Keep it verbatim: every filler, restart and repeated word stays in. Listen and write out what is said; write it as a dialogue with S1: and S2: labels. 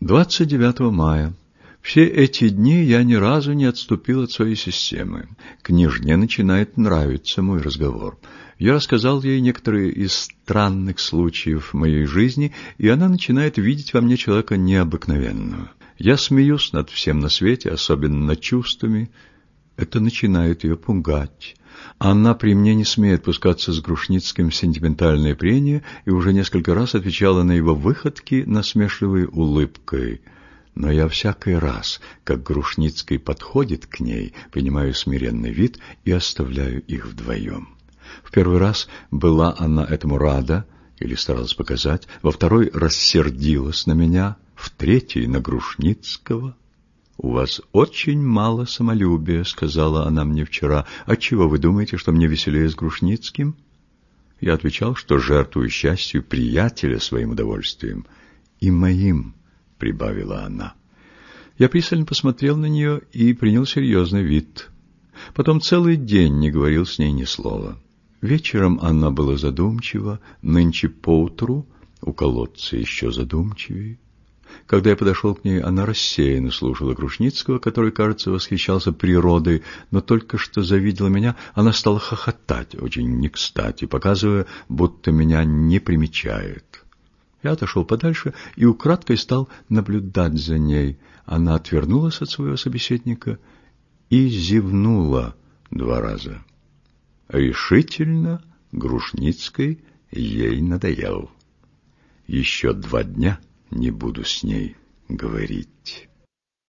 S1: двадцать девятого мая. Все эти дни я ни разу не отступил от своей системы. Княжне начинает нравиться мой разговор. Я рассказал ей некоторые из странных случаев моей жизни, и она начинает видеть во мне человека необыкновенного. Я смеюсь над всем на свете, особенно над чувствами. Это начинает ее пугать. Она при мне не смеет пускаться с Грушницким в сентиментальные прения и уже несколько раз отвечала на его выходки насмешливой улыбкой. Но я всякий раз, как Грушницкий подходит к ней, принимаю смиренный вид и оставляю их вдвоем. В первый раз была она этому рада, или старалась показать, во второй рассердилась на меня, в третий на Грушницкого. «У вас очень мало самолюбия», — сказала она мне вчера. «Отчего вы думаете, что мне веселее с Грушницким?» Я отвечал, что жертвую счастью приятеля своим удовольствием. «И моим», — прибавила она. Я пристально посмотрел на нее и принял серьезный вид. Потом целый день не говорил с ней ни слова. Вечером она была задумчива, нынче поутру у колодца еще задумчивее. Когда я подошел к ней, она рассеянно слушала Грушницкого, который, кажется, восхищался природой, но только что завидела меня, она стала хохотать очень не кстати, показывая, будто меня не примечает. Я отошел подальше и украдкой стал наблюдать за ней. Она отвернулась от своего собеседника и зевнула два раза. Решительно Грушницкий ей надоел. Еще два дня не буду с ней говорить.